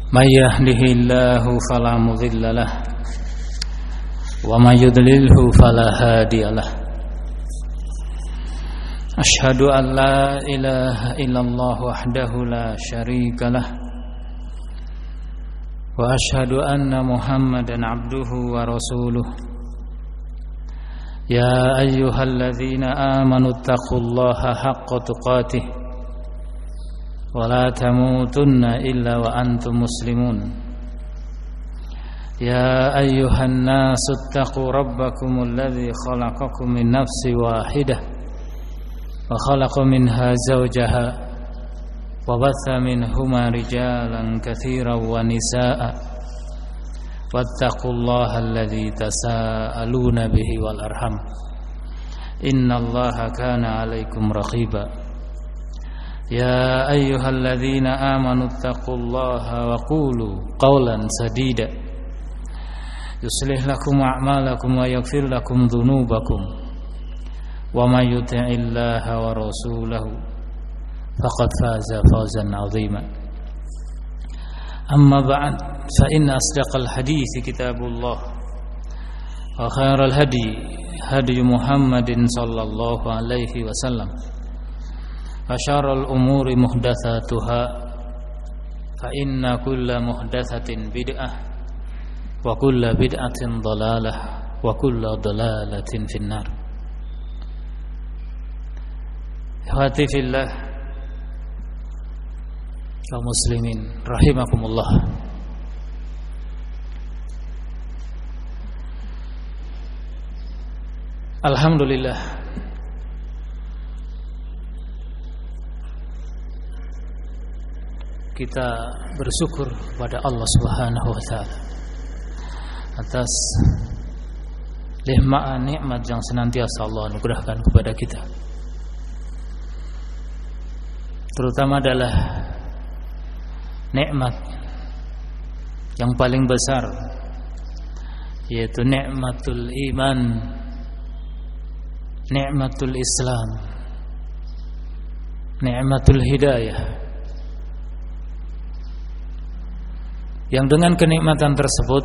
من يهده الله فلا مضل له ومن يضلله فلا هادي له أشهد أن لا إله إلا الله وحده لا شريك له وأشهد أن محمدا عبده ورسوله يا أيها الذين آمنوا اتقوا الله حق تقاته ولا تموتن إلا وأنتم مسلمون يا أيها الناس اتقوا ربكم الذي خلقكم من نفس واحدة وخلق منها زوجها وبث منهما رجالا كثيرا ونساء واتقوا الله الذي تساءلون به والأرحم إن الله كان عليكم رقيبا يا أيها الذين آمنوا اتقوا الله وقولوا قولا سديدا يصلح لكم أعمالكم ويغفر لكم ذنوبكم ومن يطع الله ورسوله فقد فاز فوزا عظيما أما بعد فإن أصدق الحديث كتاب الله وخير الهدي هدي محمد صلى الله عليه وسلم وشر الأمور محدثاتها فإن كل محدثة بدعة وكل بدعة ضلالة وكل ضلالة في النار. Ikhwati fillah, kaum muslimin rahimakumullah. Alhamdulillah, kita bersyukur kepada Allah Subhanahu wa taala atas nikmat yang senantiasa Allah anugerahkan kepada kita. Terutama adalah nikmat yang paling besar, yaitu nikmatul iman, nikmatul Islam, nikmatul hidayah, yang dengan kenikmatan tersebut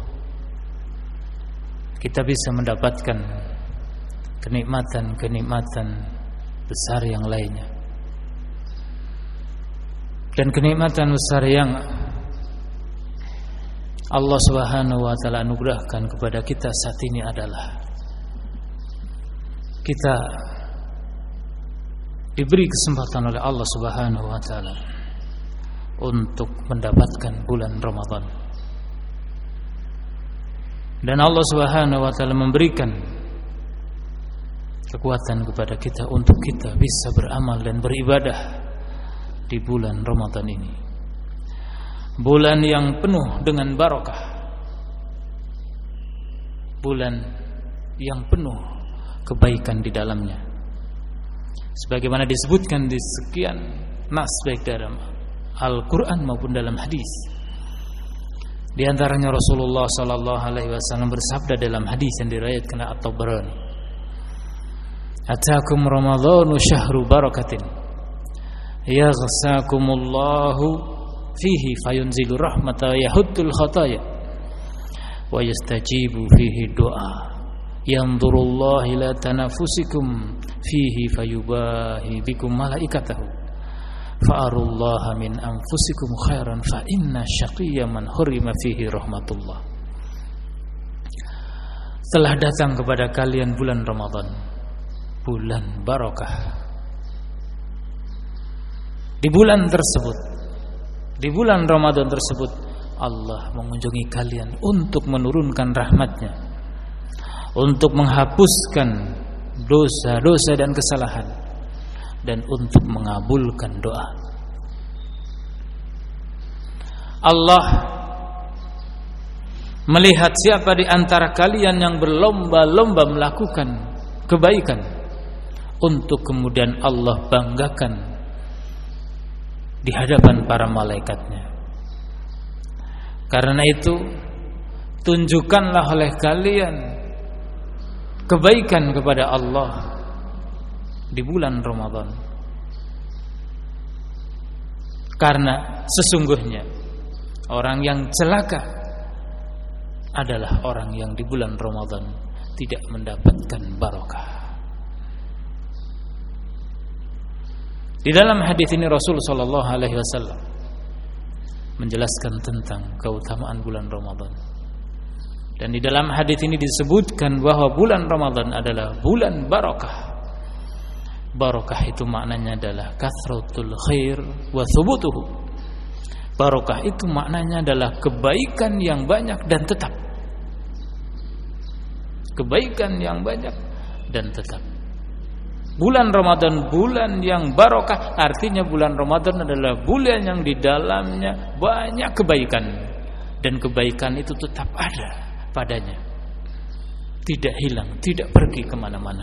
kita bisa mendapatkan kenikmatan-kenikmatan besar yang lainnya. Dan kenikmatan besar yang Allah Subhanahu wa taala anugerahkan kepada kita saat ini adalah kita diberi kesempatan oleh Allah Subhanahu wa taala untuk mendapatkan bulan Ramadan. Dan Allah Subhanahu wa taala memberikan kekuatan kepada kita untuk kita bisa beramal dan beribadah di bulan Ramadan ini. Bulan yang penuh dengan barakah, bulan yang penuh kebaikan di dalamnya, sebagaimana disebutkan di sekian nas baik dalam Al-Quran maupun dalam hadis. Di antaranya Rasulullah sallallahu alaihi wasallam bersabda dalam hadis yang diriwayatkan At-Tabarani, "Atakum Ramadhanu syahru barakatin, yaghsakumullahu fihi fayunzilu rahmata yahuddul khataya wa yastajibu fihi du'a yanzurullahu ila tanafusikum fihi fayubahi bikum malaikatahu fa'arullaha min anfusikum khairan fa inna syaqiyya man hurima fihi rahmatullah." Telah datang kepada kalian bulan Ramadan, bulan barakah. Di bulan tersebut, di bulan Ramadan tersebut, Allah mengunjungi kalian untuk menurunkan rahmatnya, untuk menghapuskan dosa-dosa dan kesalahan, dan untuk mengabulkan doa. Allah melihat siapa di antara kalian yang berlomba-lomba melakukan kebaikan, untuk kemudian Allah banggakan di hadapan para malaikatnya. Karena itu, tunjukkanlah oleh kalian kebaikan kepada Allah di bulan Ramadan. Karena sesungguhnya Orang yang celaka adalah orang yang di bulan Ramadan tidak mendapatkan barokah. Di dalam hadis ini Rasul sallallahu alaihi wasallam menjelaskan tentang keutamaan bulan Ramadan. Dan di dalam hadis ini disebutkan bahwa bulan Ramadan adalah bulan barokah. Barokah itu maknanya adalah kathratul khair wa thubutuhu. Barokah itu maknanya adalah kebaikan yang banyak dan tetap. Kebaikan yang banyak dan tetap. Bulan Ramadan bulan yang barokah, artinya bulan Ramadan adalah bulan yang di dalamnya banyak kebaikan, dan kebaikan itu tetap ada padanya, tidak hilang, tidak pergi kemana-mana.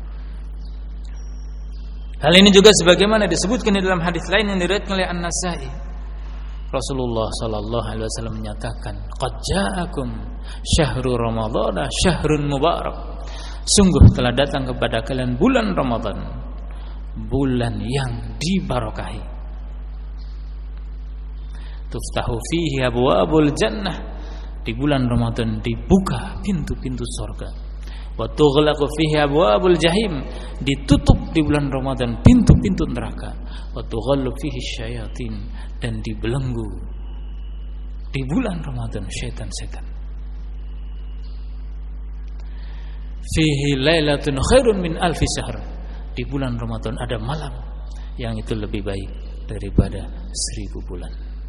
Hal ini juga sebagaimana disebutkan di dalam hadis lain yang diriwayatkan oleh An-Nasa'i. Rasulullah sallallahu alaihi wasallam menyatakan, "Qad ja'akum syahrul ramadhana syahrun mubarak." Sungguh telah datang kepada kalian bulan Ramadan, bulan yang dibarokahi. Tuftahu fihi abwabul jannah. Di bulan Ramadan dibuka pintu-pintu surga. Wa tughlaqu fihi abwabul jahim. Ditutup di bulan Ramadan pintu-pintu neraka. Wa tughallu fihi syayatin, dan dibelenggu di bulan Ramadan syaitan-syaitan. Fihi lailatun khairun min alfi syahr. Di bulan Ramadan ada malam yang itu lebih baik daripada 1000 bulan.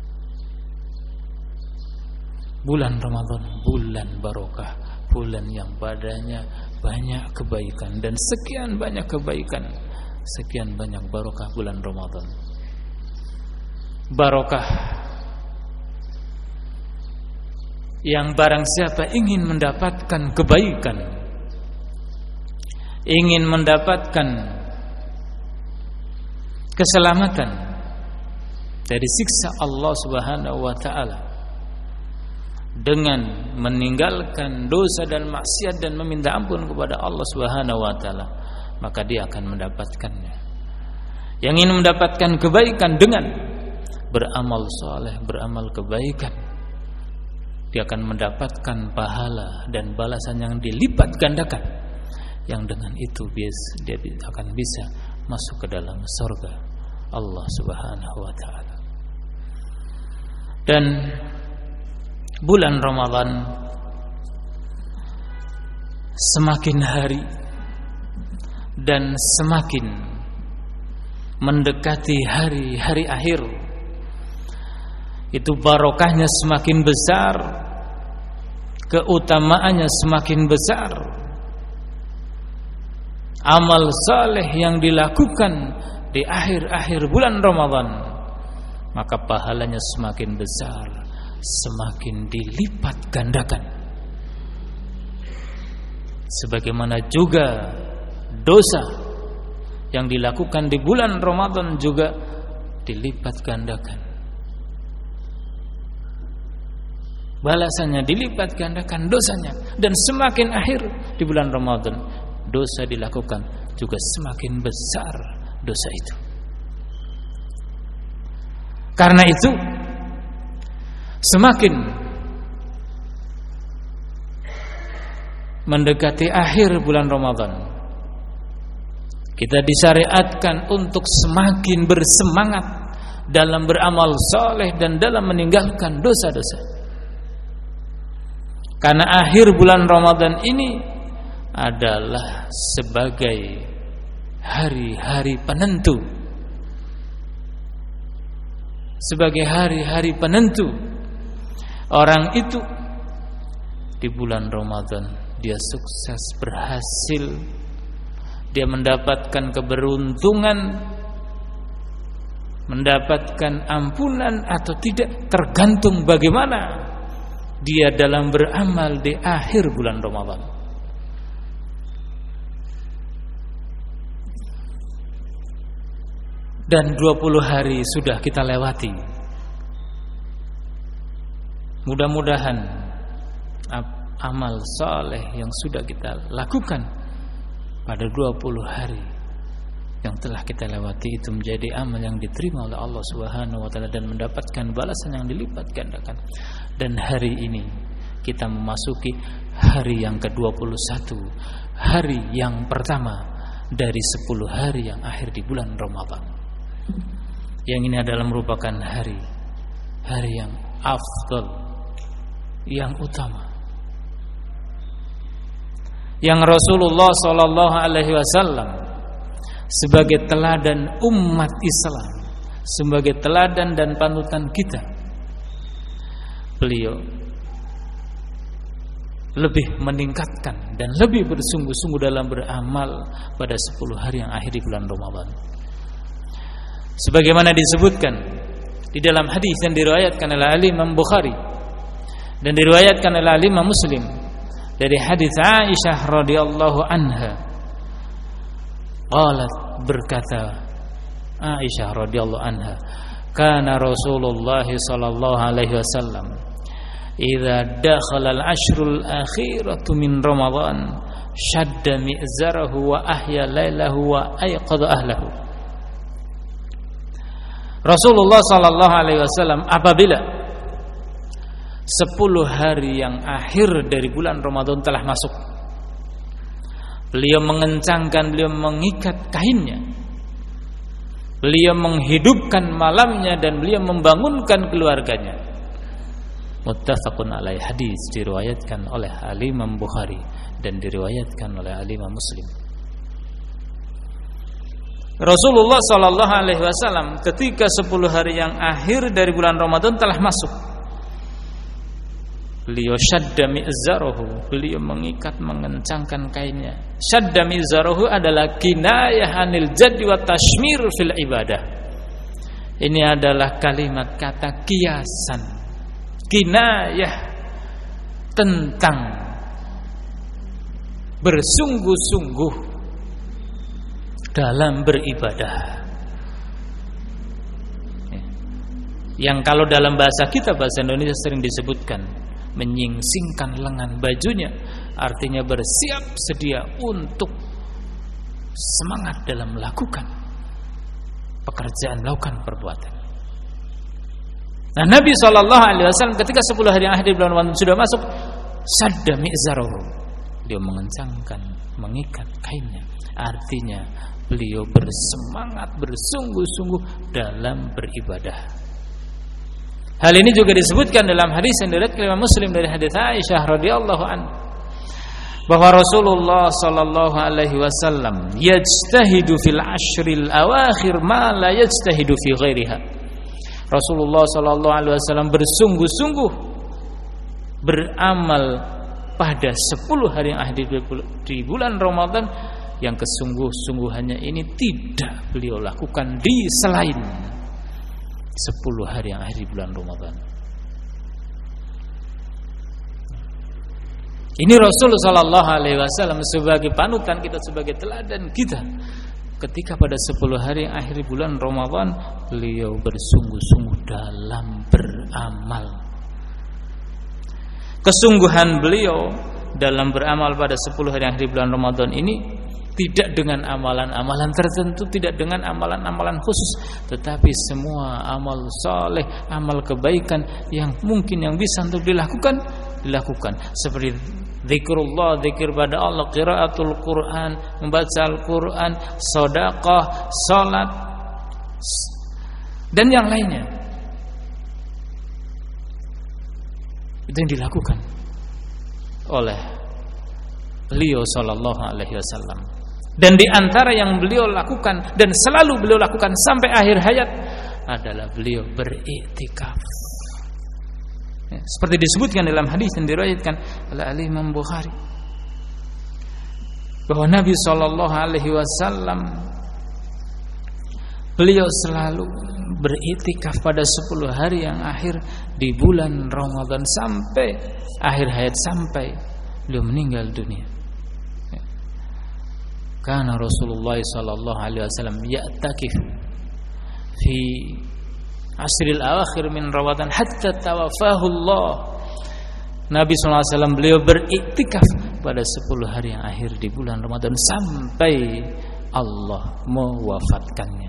Bulan Ramadan bulan barokah, bulan yang padanya banyak kebaikan, dan sekian banyak kebaikan, sekian banyak barokah bulan Ramadan. Barokah yang barang siapa ingin mendapatkan kebaikan, ingin mendapatkan keselamatan dari siksa Allah Subhanahu wa taala dengan meninggalkan dosa dan maksiat dan meminta ampun kepada Allah Subhanahu wa taala, maka dia akan mendapatkannya. Yang ingin mendapatkan kebaikan dengan beramal saleh, beramal kebaikan, dia akan mendapatkan pahala dan balasan yang dilipat gandakan, yang dengan itu dia akan bisa masuk ke dalam surga Allah Subhanahu wa taala. Dan bulan Ramadan semakin hari dan semakin mendekati hari-hari akhir, itu barokahnya semakin besar, keutamaannya semakin besar. Amal saleh yang dilakukan di akhir-akhir bulan Ramadan, maka pahalanya semakin besar, semakin dilipat gandakan. Sebagaimana juga dosa yang dilakukan di bulan Ramadan juga dilipat gandakan. Balasannya dilipat gandakan dosanya, dan semakin akhir di bulan Ramadan dosa dilakukan juga semakin besar dosa itu. Karena itu semakin mendekati akhir bulan Ramadan, kita disyariatkan untuk semakin bersemangat dalam beramal saleh dan dalam meninggalkan dosa-dosa. Karena akhir bulan Ramadan ini adalah sebagai hari-hari penentu, sebagai hari-hari penentu. Orang itu di bulan Ramadan dia sukses, berhasil, dia mendapatkan keberuntungan, mendapatkan ampunan atau tidak, tergantung bagaimana dia dalam beramal di akhir bulan Ramadan. Dan 20 hari sudah kita lewati. Mudah-mudahan amal saleh yang sudah kita lakukan pada 20 hari yang telah kita lewati itu menjadi amal yang diterima oleh Allah Subhanahu wa taala dan mendapatkan balasan yang dilipat gandakan. Dan hari ini kita memasuki hari yang ke-21, hari yang pertama dari 10 hari yang akhir di bulan Ramadan. Yang ini adalah merupakan hari yang afdal, yang utama, yang Rasulullah sallallahu alaihi wasallam sebagai teladan umat Islam, sebagai teladan dan panutan kita, beliau lebih meningkatkan dan lebih bersungguh-sungguh dalam beramal pada 10 hari yang akhir di bulan Ramadan. Sebagaimana disebutkan di dalam hadis yang diriwayatkan oleh Imam Bukhari dan diriwayatkan oleh Imam Muslim dari hadis Aisyah radhiyallahu anha. Qalat, berkata Aisyah radhiyallahu anha, kana Rasulullah sallallahu alaihi wasallam idza dakhala al-ashrul akhiratu min Ramadan shadda mi'zarahu wa ahya lailahu wa ayqadha ahlahu. Rasulullah sallallahu alaihi wasallam apabila 10 hari yang akhir dari bulan Ramadan telah masuk, beliau mengencangkan, beliau mengikat kainnya, beliau menghidupkan malamnya dan beliau membangunkan keluarganya. Muttafaqun alaih, hadis diriwayatkan oleh Imam Bukhari dan diriwayatkan oleh Imam Muslim. Rasulullah sallallahu alaihi wasallam ketika 10 hari yang akhir dari bulan Ramadan telah masuk, beliau syadda mi'zarahu, beliau mengikat, mengencangkan kainnya. Syadda mi'zarahu adalah kinayah anil jaddi wa tashmir fil ibadah. Ini adalah kalimat kata kiasan, kinayah tentang bersungguh-sungguh dalam beribadah. Yang kalau dalam bahasa kita, bahasa Indonesia, sering disebutkan menyingsingkan lengan bajunya, artinya bersiap sedia untuk semangat dalam melakukan pekerjaan, melakukan perbuatan. Nah, Nabi SAW ketika 10 hari yang akhir di bulan Ramadan sudah masuk, sadda mi'zarahu, beliau mengencangkan, mengikat kainnya, artinya beliau bersemangat, bersungguh-sungguh dalam beribadah. Hal ini juga disebutkan dalam hadis yang diriwayatkan oleh Muslim dari hadis Aisyah radhiyallahu anha, bahwa Rasulullah sallallahu alaihi wasallam yajtahidu fil ashril awakhir ma la yajtahidu fi ghairiha. Rasulullah sallallahu alaihi wasallam bersungguh-sungguh beramal pada 10 hari yang akhir di bulan Ramadan yang kesungguh-sungguhannya ini tidak beliau lakukan di selain 10 hari yang akhir di bulan Ramadan. Ini Rasulullah sallallahu alaihi wasallam sebagai panutan kita, sebagai teladan kita. Ketika pada 10 hari yang akhir di bulan Ramadan, beliau bersungguh-sungguh dalam beramal. Kesungguhan beliau dalam beramal pada 10 hari yang akhir di bulan Ramadan ini tidak dengan amalan-amalan tertentu, tidak dengan amalan-amalan khusus, tetapi semua amal saleh, amal kebaikan yang mungkin yang bisa untuk dilakukan. Seperti zikrullah, zikir pada Allah, qiraatul Quran, membaca Al-Quran, sedekah, salat, dan yang lainnya. Itu yang dilakukan oleh beliau sallallahu alaihi wasallam. Dan di antara yang beliau lakukan dan selalu beliau lakukan sampai akhir hayat adalah beliau beriktikaf. Ya, seperti disebutkan dalam hadis yang diriwayatkan oleh Imam Bukhari, bahwa Nabi sallallahu alaihi wasallam beliau selalu beriktikaf pada 10 hari yang akhir di bulan Ramadan sampai akhir hayat, sampai beliau meninggal dunia. Kana Rasulullah sallallahu alaihi wasallam ya'takif fi asril awakhir min Ramadan hatta tawafahu Allah. Nabi sallallahu alaihi wasallam beliau beriktikaf pada 10 hari yang akhir di bulan Ramadan sampai Allah mewafatkannya.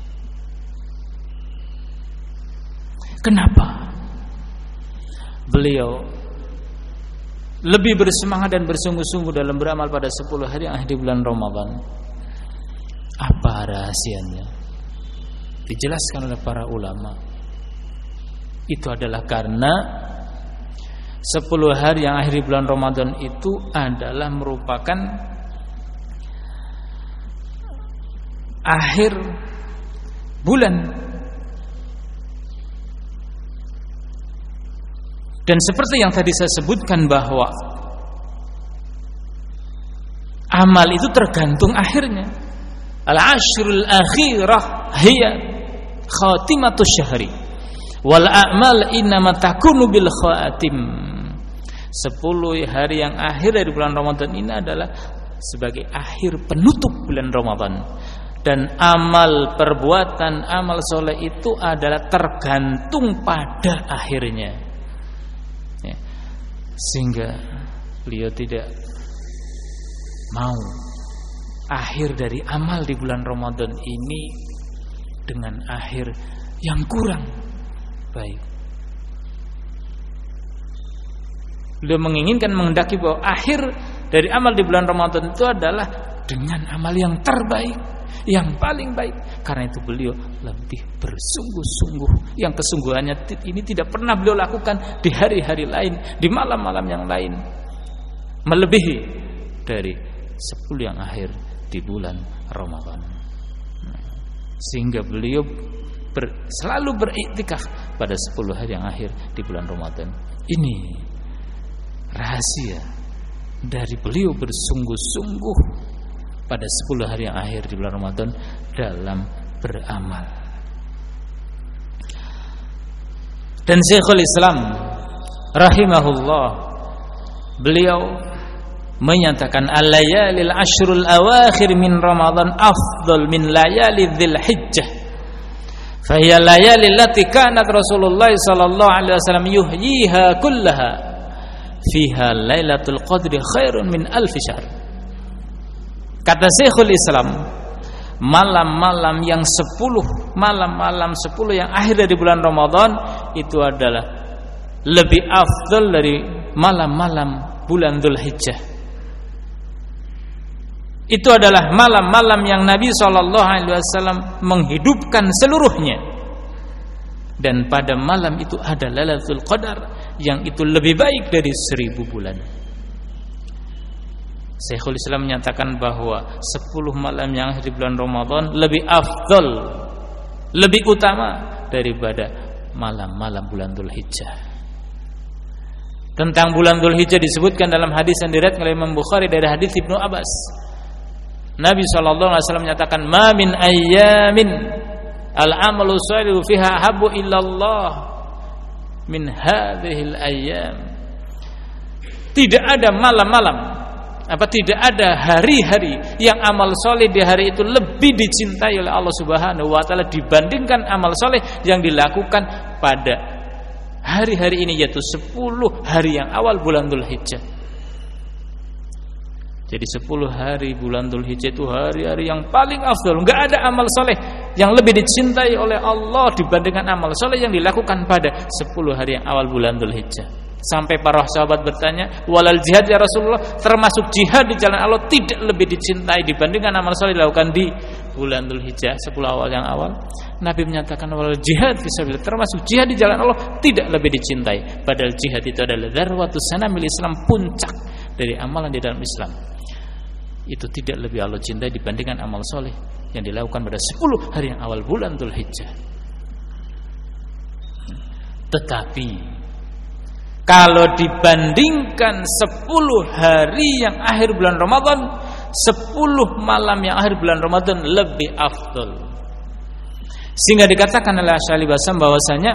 Kenapa? Beliau lebih bersemangat dan bersungguh-sungguh dalam beramal pada 10 hari yang akhir di bulan Ramadan. Apa rahasianya? Dijelaskan oleh para ulama. Itu adalah karena 10 hari yang akhir di bulan Ramadan itu adalah merupakan akhir bulan. Dan seperti yang tadi saya sebutkan bahwa amal itu tergantung akhirnya. Al-ashrul akhirah hiya khatimatus syahri wal a'mal innama takunu bil khatim. 10 hari yang akhir dari bulan Ramadan ini adalah sebagai akhir penutup bulan Ramadan. Dan amal perbuatan, amal soleh itu adalah tergantung pada akhirnya ya. Sehingga beliau tidak mau akhir dari amal di bulan Ramadan ini dengan akhir yang kurang baik. Beliau menginginkan, menghendaki bahwa akhir dari amal di bulan Ramadan itu adalah dengan amal yang terbaik, yang paling baik. Karena itu beliau lebih bersungguh-sungguh, yang kesungguhannya ini tidak pernah beliau lakukan di hari-hari lain, di malam-malam yang lain, melebihi dari 10 yang akhir di bulan Ramadan. Sehingga beliau selalu beriktikaf pada 10 hari yang akhir di bulan Ramadan. Ini rahasia dari beliau bersungguh-sungguh pada 10 hari yang akhir di bulan Ramadan dalam beramal. Dan Syekhul Islam rahimahullah, beliau menyatakan al-layalil ashrul awakhir min Ramadan afdal min layali dzil hijjah. Fa hiya layali allati kanat Rasulullah sallallahu alaihi wasallam yuhyiha kullaha fiha lailatul qadri khairun min alf syahr. Kata Syekhul Islam, malam-malam yang 10, malam-malam 10 yang akhir dari bulan Ramadan itu adalah lebih afdal dari malam-malam bulan Dzulhijjah. Itu adalah malam-malam yang Nabi SAW menghidupkan seluruhnya. Dan pada malam itu ada Lailatul Qadar yang itu lebih baik dari 1000 bulan. Syekhul Islam menyatakan bahwa 10 malam yang akhir di bulan Ramadan lebih afdal, lebih utama daripada malam-malam bulan Dzulhijjah. Tentang bulan Dzulhijjah disebutkan dalam hadis yang diriwayatkan oleh Imam Bukhari dari hadis Ibnu Abbas. Nabi SAW menyatakan, "Ma min ayyamin al-amalu shalihu fiha habbu illallah min hadhil ayyam." Tidak ada malam-malam, tidak ada hari-hari yang amal soleh di hari itu lebih dicintai oleh Allah Subhanahu wa taala dibandingkan amal soleh yang dilakukan pada hari-hari ini, yaitu 10 hari yang awal bulan Dzulhijjah. Jadi 10 hari bulan Dzulhijjah itu hari-hari yang paling afdal. Enggak ada amal soleh yang lebih dicintai oleh Allah dibandingkan amal soleh yang dilakukan pada 10 hari yang awal bulan Dzulhijjah. Sampai para sahabat bertanya, "Walal jihad ya Rasulullah?" Termasuk jihad di jalan Allah tidak lebih dicintai dibandingkan amal soleh dilakukan di bulan Dzulhijjah 10 awal yang awal. Nabi menyatakan, "Walal jihad fisabilillah." Termasuk jihad di jalan Allah tidak lebih dicintai. Padahal jihad itu adalah dzarwatus sanamil Islam, puncak dari amalan di dalam Islam. Itu tidak lebih Allah cintai dibandingkan amal soleh yang dilakukan pada 10 hari yang awal bulan Dzulhijjah. Tetapi kalau dibandingkan 10 hari yang akhir bulan Ramadan, 10 malam yang akhir bulan Ramadan lebih afdal. Sehingga dikatakan oleh Syaikhul Basam bahwasanya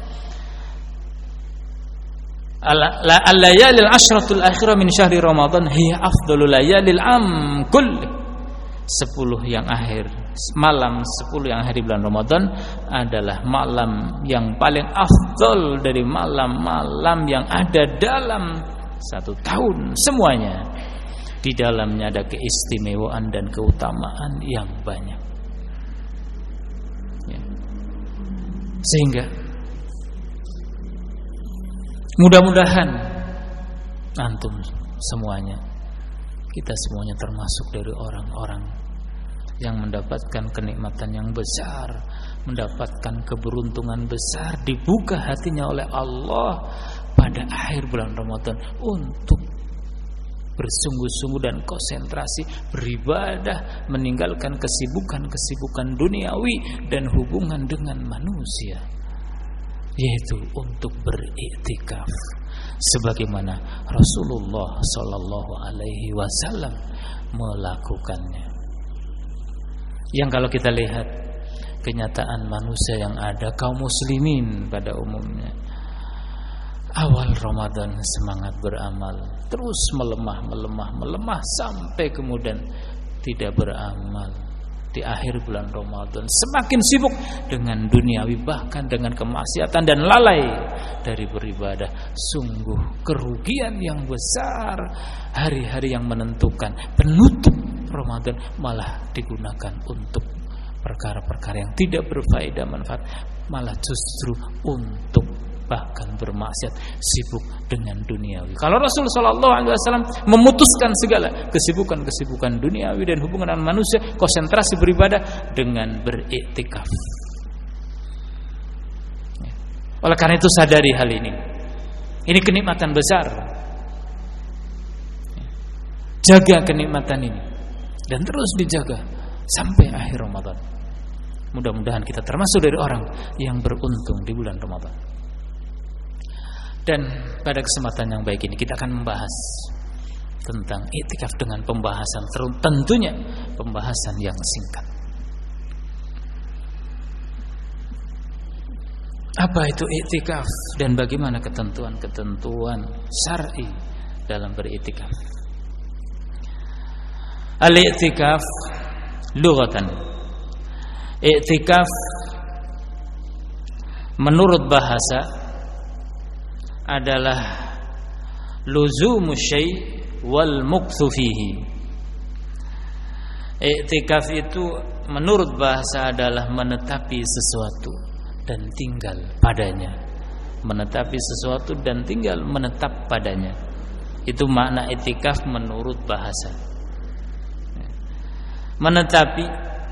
al-layalil ashratul akhirah min syahri Ramadan hiya afdalul layalil am kull. 10 yang akhir, malam 10 yang akhir di bulan Ramadan adalah malam yang paling afdal dari malam-malam yang ada dalam 1 tahun semuanya. di dalamnya ada keistimewaan dan keutamaan yang banyak. Ya. Sehingga mudah-mudahan antum semuanya, kita semuanya termasuk dari orang-orang yang mendapatkan kenikmatan yang besar, mendapatkan keberuntungan besar, dibuka hatinya oleh Allah pada akhir bulan Ramadan untuk bersungguh-sungguh dan konsentrasi beribadah, meninggalkan kesibukan-kesibukan duniawi dan hubungan dengan manusia, yaitu untuk beriktikaf sebagaimana Rasulullah sallallahu alaihi wasallam melakukannya. Yang kalau kita lihat kenyataan manusia yang ada, kaum muslimin pada umumnya, awal Ramadan semangat beramal, terus melemah sampai kemudian tidak beramal. Di akhir bulan Ramadan semakin sibuk dengan duniawi, bahkan dengan kemaksiatan dan lalai dari beribadah. Sungguh kerugian yang besar. Hari-hari yang menentukan penutup Ramadan malah digunakan untuk perkara-perkara yang tidak berfaedah manfaat, malah justru untuk bahkan bermaksiat, sibuk dengan duniawi. Kalau Rasul sallallahu alaihi wasallam memutuskan segala kesibukan-kesibukan duniawi dan hubungan dengan manusia, konsentrasi beribadah dengan beriktikaf. Oleh karena itu sadari hal ini. Ini kenikmatan besar. Jaga kenikmatan ini dan terus dijaga sampai akhir Ramadan. Mudah-mudahan kita termasuk dari orang yang beruntung di bulan Ramadan. Dan pada kesempatan yang baik ini kita akan membahas tentang iktikaf dengan pembahasan tentunya pembahasan yang singkat. Apa itu iktikaf dan bagaimana ketentuan-ketentuan syar'i dalam beriktikaf? Al-iktikaf lughatan. Iktikaf menurut bahasa adalah luzumu syai' wal mukthu fihi. Iktikaf itu menurut bahasa adalah menetapi sesuatu dan tinggal padanya. Menetapi sesuatu dan tinggal menetap padanya. Itu makna iktikaf menurut bahasa. Menetapi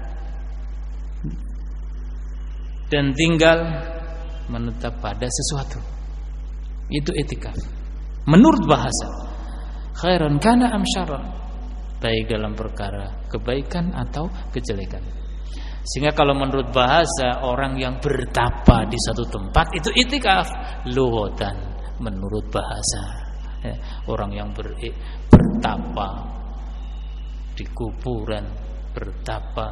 dan tinggal menetap pada sesuatu. Itu iktikaf menurut bahasa. Khairan kana am syarran, baik dalam perkara kebaikan atau kejelekan. Sehingga kalau menurut bahasa orang yang bertapa di satu tempat itu iktikaf. Lughatan menurut bahasa, ya, orang yang bertapa di kuburan, bertapa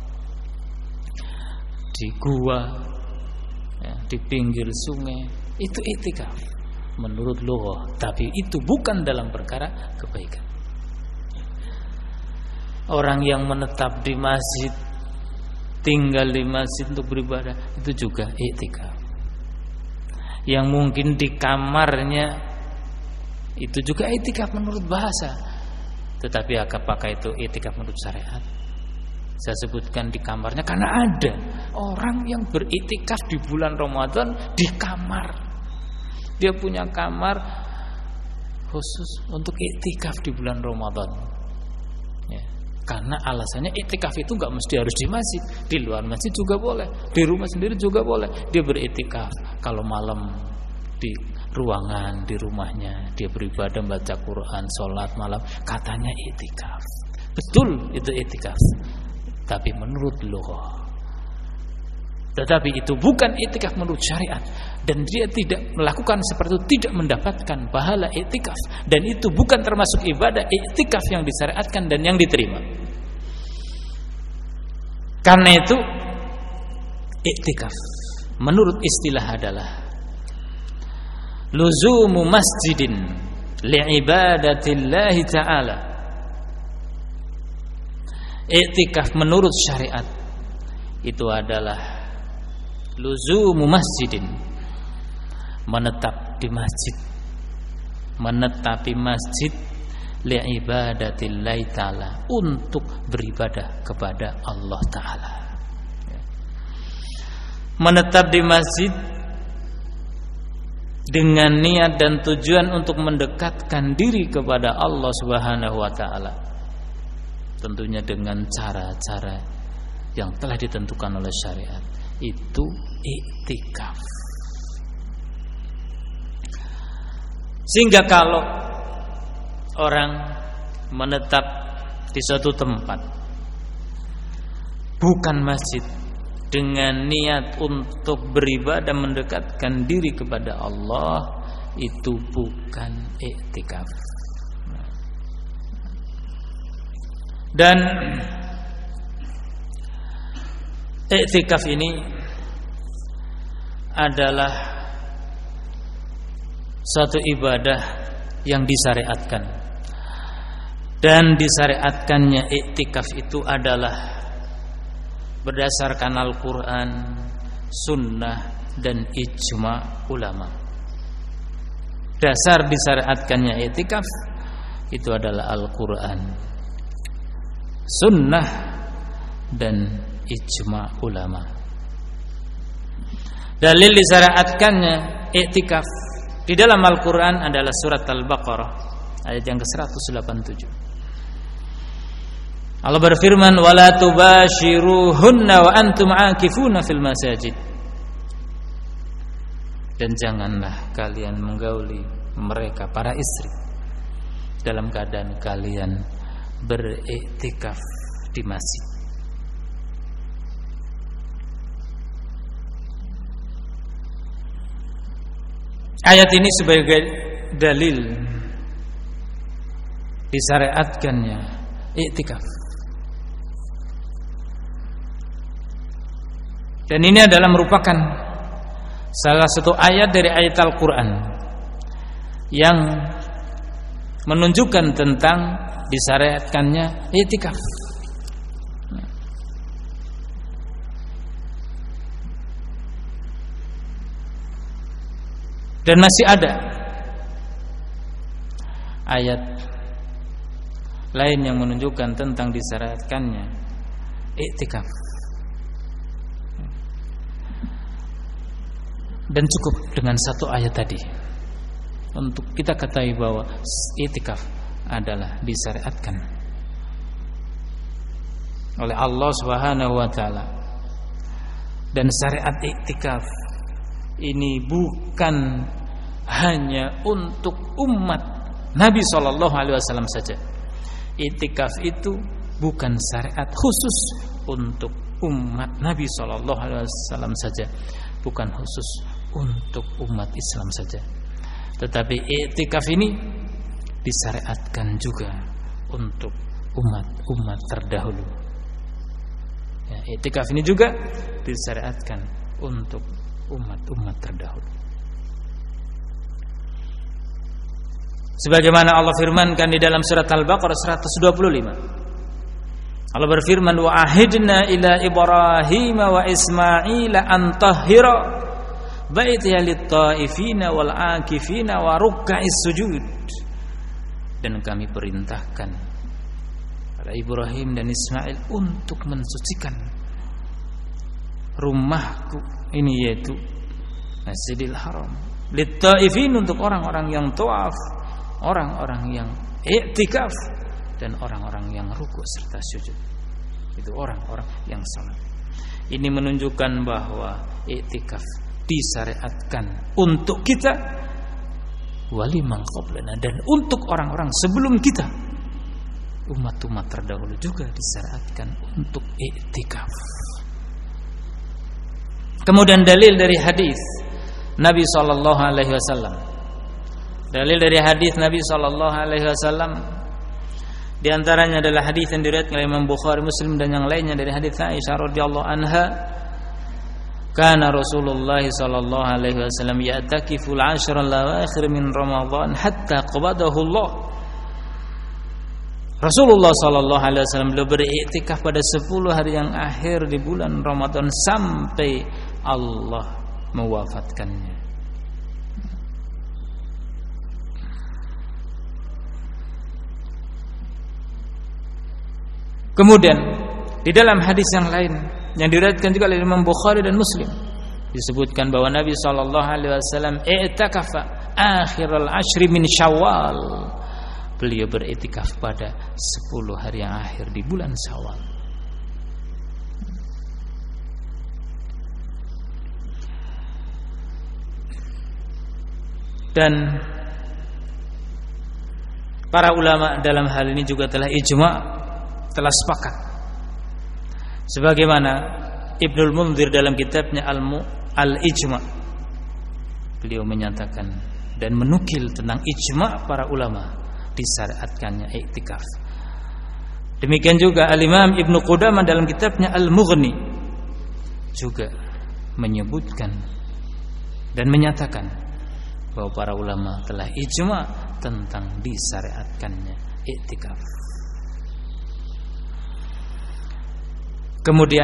di gua, ya, di pinggir sungai, itu iktikaf menurut lughah, tapi itu bukan dalam perkara kebaikan. Orang yang menetap di masjid, tinggal di masjid untuk beribadah, itu juga iktikaf. Yang mungkin di kamarnya, itu juga iktikaf menurut bahasa. Tetapi apakah itu iktikaf menurut syariat? Saya sebutkan di kamarnya karena ada orang yang beriktikaf di bulan Ramadan di kamar. Dia punya kamar khusus untuk iktikaf di bulan Ramadan, ya. Karena alasannya iktikaf itu nggak mesti harus di masjid, di luar masjid juga boleh, di rumah sendiri juga boleh. Dia beriktikaf kalau malam di ruangan di rumahnya, dia beribadah, baca Quran, sholat malam, katanya iktikaf. Betul itu iktikaf, tapi menurut lughah. Tetapi itu bukan iktikaf menurut syariat, dan dia tidak melakukan seperti itu tidak mendapatkan pahala iktikaf, dan itu bukan termasuk ibadah iktikaf yang disyariatkan dan yang diterima. Karena itu iktikaf menurut istilah adalah luzumu masjidin li'ibadatillahi ta'ala. Iktikaf menurut syariat itu adalah luzumu masjidin, menetap di masjid, menetapi masjid li'ibadatillahi ta'ala, untuk beribadah kepada Allah Ta'ala. Menetap di masjid dengan niat dan tujuan untuk mendekatkan diri kepada Allah Subhanahu wa taala, tentunya dengan cara-cara yang telah ditentukan oleh syariat, itu iktikaf. Sehingga kalau orang menetap di suatu tempat bukan masjid dengan niat untuk beribadah mendekatkan diri kepada Allah, itu bukan iktikaf. Dan iktikaf ini adalah suatu ibadah yang disyariatkan, dan disyariatkannya iktikaf itu adalah berdasarkan Al-Quran, Sunnah, dan ijma ulama. Dasar disyariatkannya iktikaf itu adalah Al-Quran, Sunnah, dan ijma ulama. Dalil disyariatkannya iktikaf di dalam Al-Quran adalah surat Al-Baqarah ayat yang ke-187. Allah berfirman, wala tubashiruhunna wa antum aakifuna fil masajid. Dan janganlah kalian menggauli mereka, para istri, dalam keadaan kalian beriktikaf di masjid. Ayat ini sebagai dalil disyariatkannya iktikaf. Dan ini adalah merupakan salah satu ayat dari ayat Al-Quran yang menunjukkan tentang disyariatkannya iktikaf. Dan masih ada ayat lain yang menunjukkan tentang disyariatkannya iktikaf. Dan cukup dengan satu ayat tadi untuk kita ketahui bahwa iktikaf adalah disyariatkan oleh Allah Subhanahu wa taala. Dan syariat iktikaf ini bukan hanya untuk umat Nabi sallallahu alaihi wasallam saja. Iktikaf itu bukan syariat khusus untuk umat Nabi sallallahu alaihi wasallam saja, bukan khusus untuk umat Islam saja, tetapi iktikaf ini disyariatkan juga untuk umat terdahulu. Ya, iktikaf ini juga disyariatkan untuk umat terdahulu. Sebagaimana Allah firmankan di dalam surat Al-Baqarah 125. Allah berfirman, wa ahidna ila Ibrahim wa Ismail an tahhira baitiya lit-taifina wal aakifina wa ruk'is sujud. Dan kami perintahkan pada Ibrahim dan Ismail untuk mensucikan rumahku ini, yaitu Masjidil Haram, lit-taifin, untuk orang-orang yang tawaf, orang-orang yang i'tikaf, dan orang-orang yang rukuk serta sujud. Itu orang-orang yang salat. Ini menunjukkan bahwa i'tikaf disyariatkan untuk kita, waliman qablana, dan untuk orang-orang sebelum kita, umat-umat terdahulu juga disyariatkan untuk i'tikaf. Kemudian dalil dari hadis Nabi sallallahu alaihi wasallam. Dalil dari hadis Nabi sallallahu alaihi wasallam di antaranya adalah hadis yang diriwayatkan oleh Imam Bukhari, Muslim, dan yang lainnya dari hadis Aisyah radhiyallahu anha. Kana Rasulullah sallallahu alaihi wasallam ya'takifu al-'ashra al-awakhir min Ramadan hatta qabadahu Allah. Rasulullah sallallahu alaihi wasallam beliau beriktikaf pada 10 hari yang akhir di bulan Ramadan sampai Allah mewafatkannya. Kemudian di dalam hadis yang lain yang diriwayatkan juga oleh Imam Bukhari dan Muslim disebutkan bahwa Nabi sallallahu alaihi wasallam i'takafa akhirul ashri min Syawal. Beliau beriktikaf pada 10 hari yang akhir di bulan Syawal. Dan para ulama dalam hal ini juga telah ijma', telah sepakat. Sebagaimana Ibnul Munzir dalam kitabnya Al-Ijma', beliau menyatakan dan menukil tentang ijma' para ulama disyariatkannya iktikaf. Demikian juga Al-Imam Ibnu Qudamah dalam kitabnya Al-Mughni juga menyebutkan dan menyatakan bahwa para ulama telah ijma' tentang disyariatkannya iktikaf. Kemudian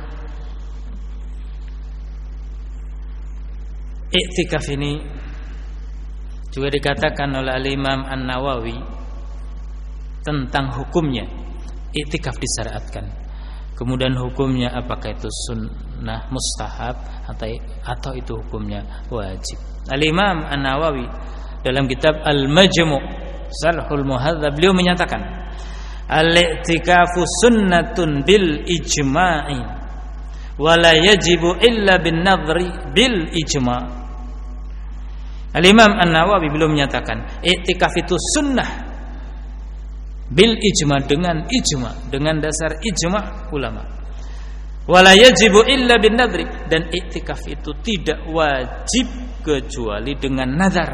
iktikaf ini juga dikatakan oleh Al-Imam An-Nawawi tentang hukumnya. Iktikaf disyariatkan. Kemudian hukumnya apakah itu sunnah mustahab atau itu hukumnya wajib. Al-Imam An-Nawawi dalam kitab Al-Majmu' Syarhul Muhadzab beliau menyatakan al-i'tikafu sunnatun bil ijma'i wa la yajibu illa bin nadhri bil ijma'. Al-Imam An-Nawawi beliau menyatakan i'tikaf itu sunnah bil ijma', dengan dasar ijma' ulama. Wala yajibu illa bin nadhri, dan i'tikaf itu tidak wajib kecuali dengan nazar.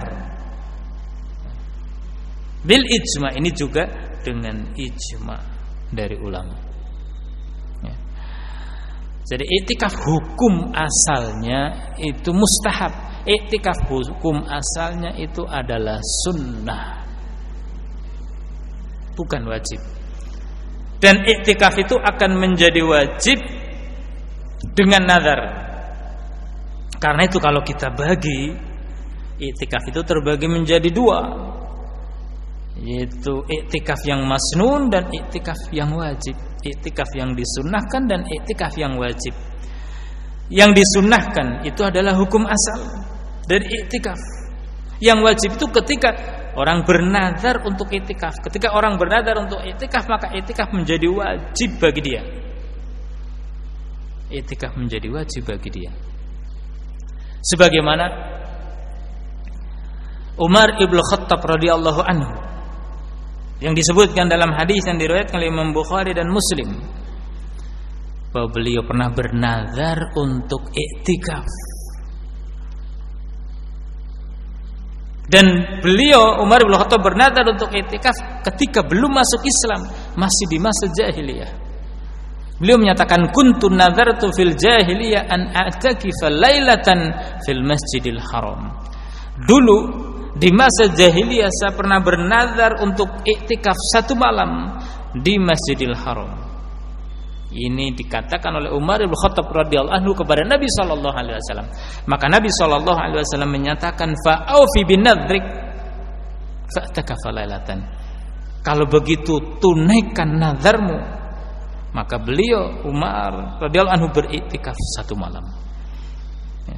Bil ijma' ini juga dengan ijma' dari ulama. Ya. Jadi i'tikaf hukum asalnya itu mustahab. I'tikaf hukum asalnya itu adalah sunnah, bukan wajib. Dan i'tikaf itu akan menjadi wajib dengan nazar. Karena itu kalau kita bagi, i'tikaf itu terbagi menjadi 2, yaitu i'tikaf yang masnun dan i'tikaf yang wajib. I'tikaf yang disunnahkan dan i'tikaf yang wajib. Yang disunnahkan itu adalah hukum asal dari i'tikaf. Yang wajib itu ketika orang bernazar untuk i'tikaf. Ketika orang bernazar untuk i'tikaf, maka i'tikaf menjadi wajib bagi dia. I'tikaf menjadi wajib bagi dia. Sebagaimana Umar ibn Khattab radhiyallahu anhu yang disebutkan dalam hadis yang diriwayatkan oleh Imam Bukhari dan Muslim, bahwa beliau pernah bernazar untuk i'tikaf. Dan beliau Umar bin Khattab bernazar untuk i'tikaf ketika belum masuk Islam, masih di masa jahiliyah. Beliau menyatakan kuntu nazartu fil jahiliyah an a'takifa lailatan fil Masjidil Haram. Dulu di masa jahiliyah saya pernah bernazar untuk i'tikaf 1 malam di Masjidil Haram. Ini dikatakan oleh Umar bin Khattab radhiyallahu anhu kepada Nabi sallallahu alaihi wasallam. Maka Nabi sallallahu alaihi wasallam menyatakan fa'aufi bin nadrik fa'takafa lailatan. Kalau begitu tunaikan nazarmu. Maka beliau Umar radhiyallahu anhu beriktikaf 1 malam. Ya.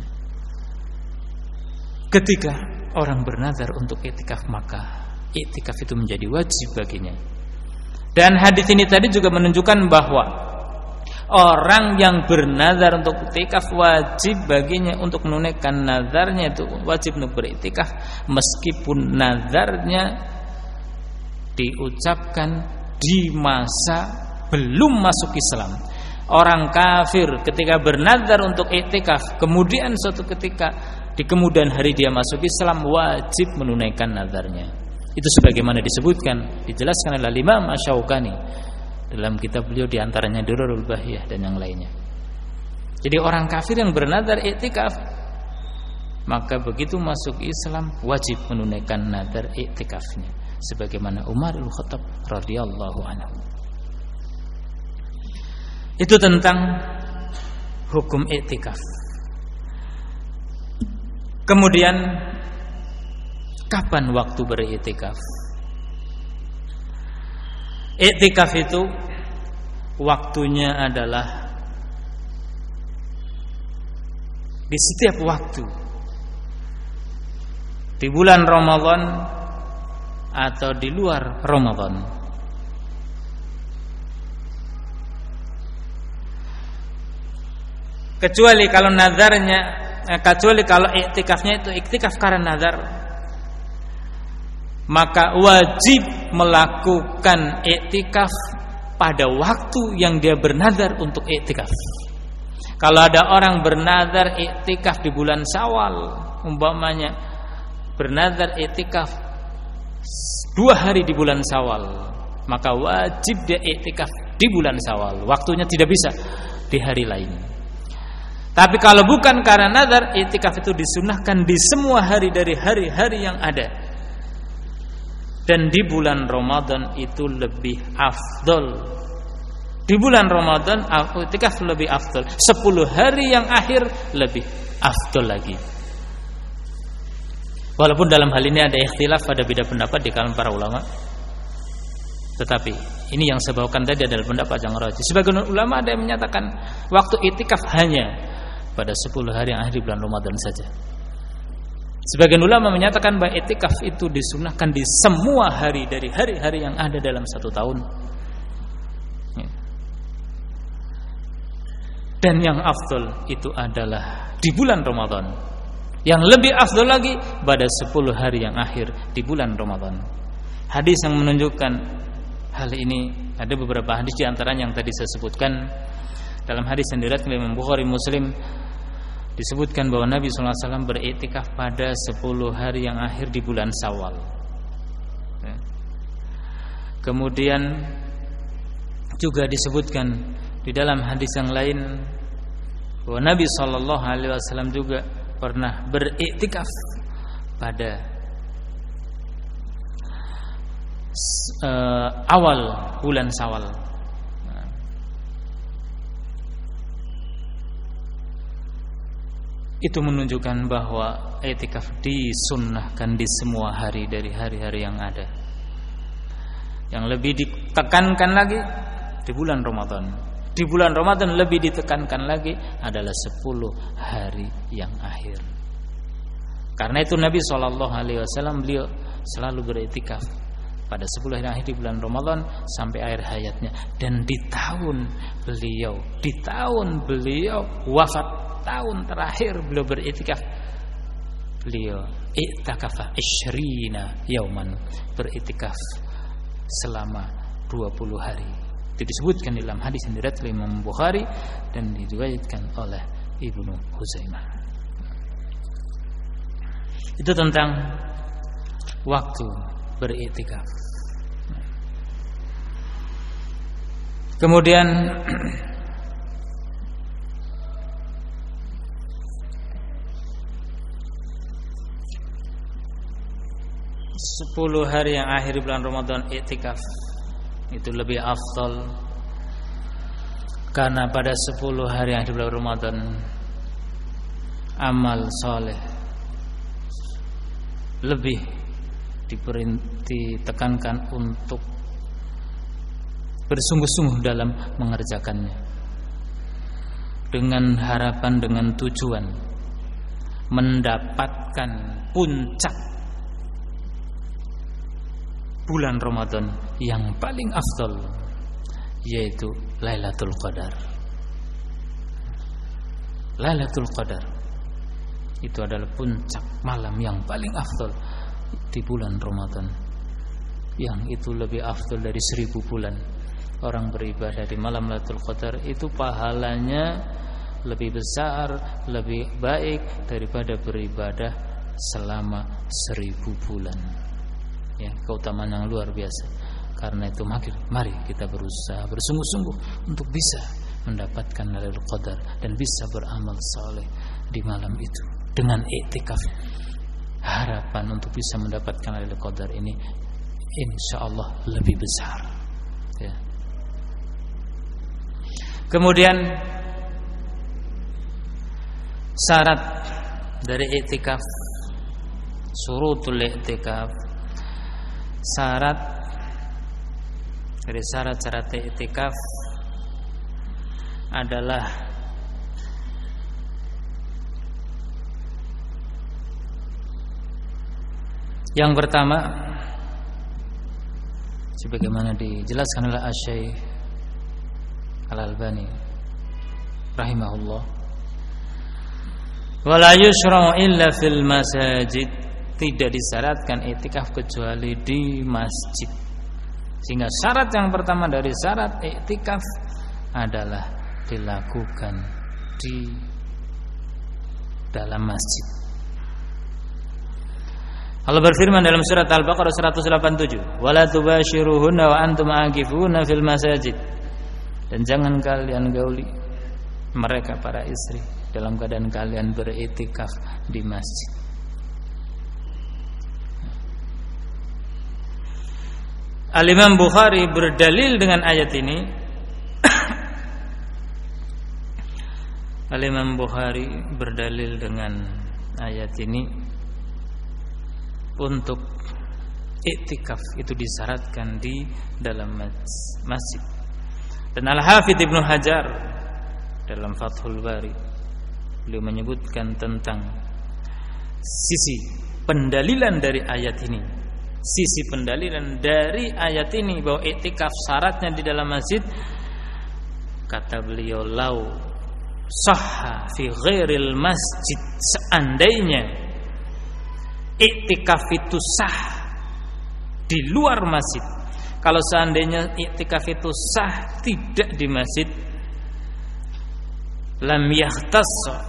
Ketika orang bernazar untuk iktikaf, maka iktikaf itu menjadi wajib baginya. Dan hadis ini tadi juga menunjukkan bahwa orang yang bernazar untuk iktikaf wajib baginya untuk menunaikan nazarnya, itu wajib untuk beriktikaf meskipun nazarnya diucapkan di masa belum masuk Islam. Orang kafir ketika bernazar untuk iktikaf, kemudian suatu ketika di kemudian hari dia masuk Islam, wajib menunaikan nazarnya. Itu sebagaimana disebutkan, dijelaskan oleh Imam Asy-Syaukani dalam kitab beliau, di antaranya Durarul Bahiyah dan yang lainnya. Jadi orang kafir yang bernazar iktikaf, maka begitu masuk Islam wajib menunaikan nazar iktikafnya, sebagaimana Umar bin Khattab radhiyallahu anhu. Itu tentang hukum iktikaf. Kemudian kapan waktu beriktikaf? Iktikaf itu waktunya adalah di setiap waktu, di bulan Ramadan atau di luar Ramadan. Kecuali kalau nazarnya, kecuali kalau iktikafnya itu iktikaf karena nazar, maka wajib melakukan iktikaf pada waktu yang dia bernazar untuk iktikaf. Kalau ada orang bernazar iktikaf di bulan Syawal, umpamanya bernazar iktikaf 2 hari di bulan Syawal, maka wajib dia iktikaf di bulan Syawal. Waktunya tidak bisa di hari lain. Tapi kalau bukan karena nazar, iktikaf itu disunahkan di semua hari dari hari-hari yang ada. Dan di bulan Ramadan itu lebih afdol. Di bulan Ramadan iktikaf lebih afdol. 10 hari yang akhir lebih afdol lagi. Walaupun dalam hal ini ada ikhtilaf, ada beda pendapat di kalangan para ulama. Tetapi ini yang saya bawakan tadi adalah pendapat yang rajih. Sebagian ulama ada yang menyatakan waktu iktikaf hanya pada 10 hari yang akhir di bulan Ramadan saja. Sebagian ulama menyatakan bahwa iktikaf itu disunahkan di semua hari dari hari-hari yang ada dalam 1 tahun. Dan yang afdol itu adalah di bulan Ramadan. Yang lebih afdol lagi pada 10 hari yang akhir di bulan Ramadan. Hadis yang menunjukkan hal ini, ada beberapa hadis di antaranya yang tadi saya sebutkan. Dalam hadis yang diriwayatkan oleh Imam Bukhari Muslim disebutkan bahwa Nabi SAW beriktikaf pada 10 hari yang akhir di bulan Syawal. Kemudian juga disebutkan di dalam hadis yang lain bahwa Nabi SAW juga pernah beriktikaf pada awal bulan Syawal. Itu menunjukkan bahwa i'tikaf disunnahkan di semua hari dari hari-hari yang ada. Yang lebih ditekankan lagi di bulan Ramadan. Di bulan Ramadan lebih ditekankan lagi adalah 10 hari yang akhir. Karena itu Nabi SAW beliau selalu beriktikaf pada 10 hari akhir di bulan Ramadan sampai akhir hayatnya. Dan di tahun beliau wafat, tahun terakhir beliau beriktikaf, beliau i'takafa 20 yauman, beriktikaf selama 20 hari. Itu disebutkan dalam hadis yang diriwayatkan oleh Imam Bukhari dan diriwayatkan oleh Ibnu Huzaimah. Itu tentang waktu beriktikaf. Kemudian 10 hari yang akhir bulan Ramadan i'tikaf itu lebih afdal, karena pada 10 hari yang akhir bulan Ramadan amal soleh lebih ditekankan untuk bersungguh-sungguh dalam mengerjakannya, dengan harapan, dengan tujuan mendapatkan puncak bulan Ramadan yang paling afdal, yaitu Lailatul Qadar. Lailatul Qadar itu adalah puncak malam yang paling afdal di bulan Ramadan, yang itu lebih afdal dari 1000 bulan. Orang beribadah di malam Lailatul Qadar itu pahalanya lebih besar, lebih baik daripada beribadah selama 1000 bulan. Ya, keutamaan yang luar biasa. Karena itu mari kita berusaha bersungguh-sungguh untuk bisa mendapatkan Lailatul Qadar dan bisa beramal saleh di malam itu dengan i'tikaf. Harapan untuk bisa mendapatkan Lailatul Qadar ini insyaallah lebih besar. Ya. Kemudian syarat dari i'tikaf, syurutul i'tikaf, syarat dari syarat-syarat i'tikaf adalah yang pertama, sebagaimana dijelaskan oleh Asy-Syaikh Al-Albani rahimahullah, wala yushra'u illa fil masajid, tidak disyaratkan i'tikaf kecuali di masjid. Sehingga syarat yang pertama dari syarat i'tikaf adalah dilakukan di dalam masjid. Allah berfirman dalam surat Al-Baqarah 187, wala tubashiruhunna wa antum aakifuna fil masajid, dan jangan kalian gauli mereka para istri dalam keadaan kalian beriktikaf di masjid. Al-Imam Bukhari berdalil dengan ayat ini. Al-Imam Bukhari berdalil dengan ayat ini untuk iktikaf itu disyaratkan di dalam masjid. Dan Al-Hafidz Ibnu Hajar dalam Fathul Bari beliau menyebutkan tentang sisi pendalilan dari ayat ini. Sisi pendalilan dari ayat ini bahwa iktikaf syaratnya di dalam masjid, kata beliau, lau sahha fi ghairil masjid, seandainya iktikaf itu sah di luar masjid, kalau seandainya iktikaf itu sah tidak di masjid, lam yahtas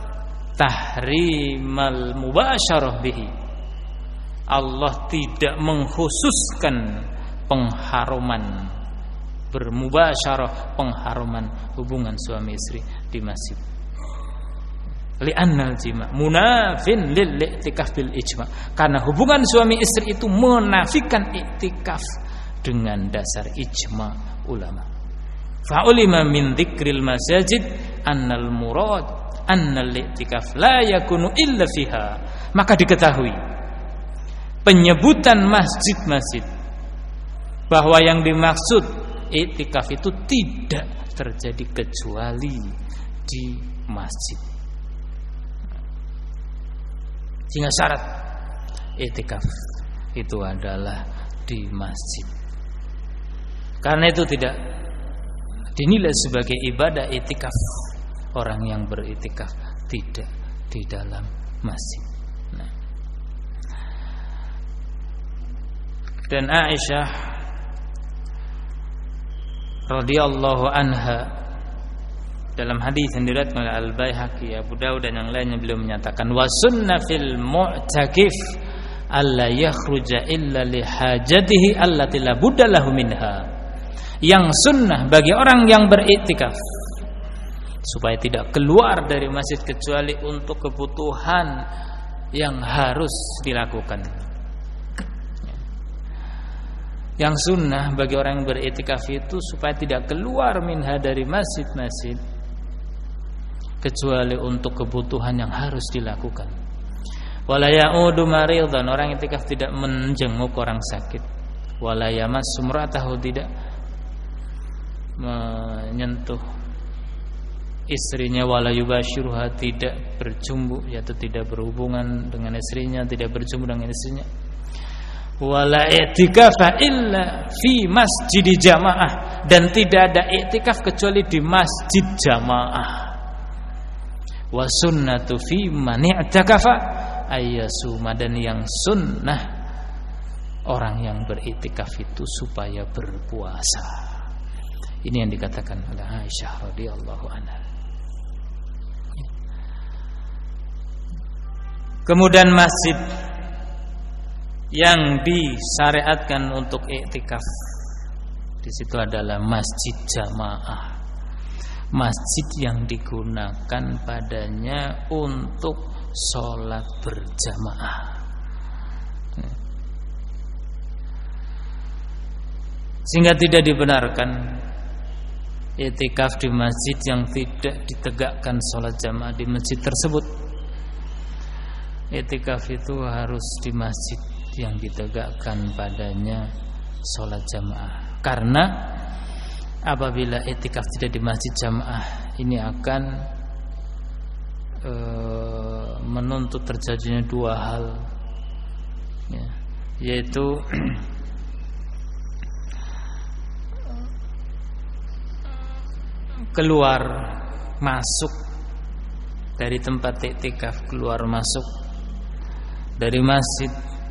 tahrimal mubasyarah bihi, Allah tidak mengkhususkan pengharuman bermubasyarah, pengharuman hubungan suami istri di masjid. Li'annal jima' munafin lil i'tikaf bil ijma', karena hubungan suami istri itu menafikan i'tikaf dengan dasar ijma' ulama. Fa'ulima min dzikril masajid annal murad annal i'tikaf la yakunu illa fiha, maka diketahui penyebutan masjid-masjid bahwa yang dimaksud i'tikaf itu tidak terjadi kecuali di masjid. Sehingga syarat i'tikaf itu adalah di masjid. Karena itu tidak dinilai sebagai ibadah i'tikaf orang yang beriktikaf tidak di dalam masjid. Dan Aisyah radhiyallahu anha dalam hadis yang diriwayatkan oleh Al-Baihaqi, Abu Dawud dan yang lainnya, beliau menyatakan wa sunna fil mu'takif alla yakhruja illa li hajatihi allati la budda lahu minha. Yang sunnah bagi orang yang beriktikaf supaya tidak keluar dari masjid kecuali untuk kebutuhan yang harus dilakukan. Yang sunnah bagi orang yang beriktikaf itu supaya tidak keluar minha dari masjid-masjid kecuali untuk kebutuhan yang harus dilakukan. Wala ya'udu maridan, orang iktikaf tidak menjenguk orang sakit. Wala yamassu imra'atahu, tidak menyentuh istrinya. Wala yubashiruha, tidak berjumbu, yaitu tidak berhubungan dengan istrinya, tidak berjumbu dengan istrinya. Wala i'tikafa illa fi masjid jamaah, dan tidak ada i'tikaf kecuali di masjid jamaah. Wa sunnatu fi man i'takafa ayyasuma, dan yang sunnah orang yang beriktikaf itu supaya berpuasa. Ini yang dikatakan oleh Aisyah radhiyallahu anha. Kemudian masjid yang disyariatkan untuk iktikaf di situ adalah masjid jamaah, masjid yang digunakan padanya untuk sholat berjamaah. Sehingga tidak dibenarkan iktikaf di masjid yang tidak ditegakkan sholat jamaah di masjid tersebut. Iktikaf itu harus di masjid yang ditegakkan padanya sholat jamaah. Karena apabila i'tikaf tidak di masjid jamaah, ini akan menuntut terjadinya dua hal, ya, yaitu keluar masuk dari tempat i'tikaf, keluar masuk dari masjid,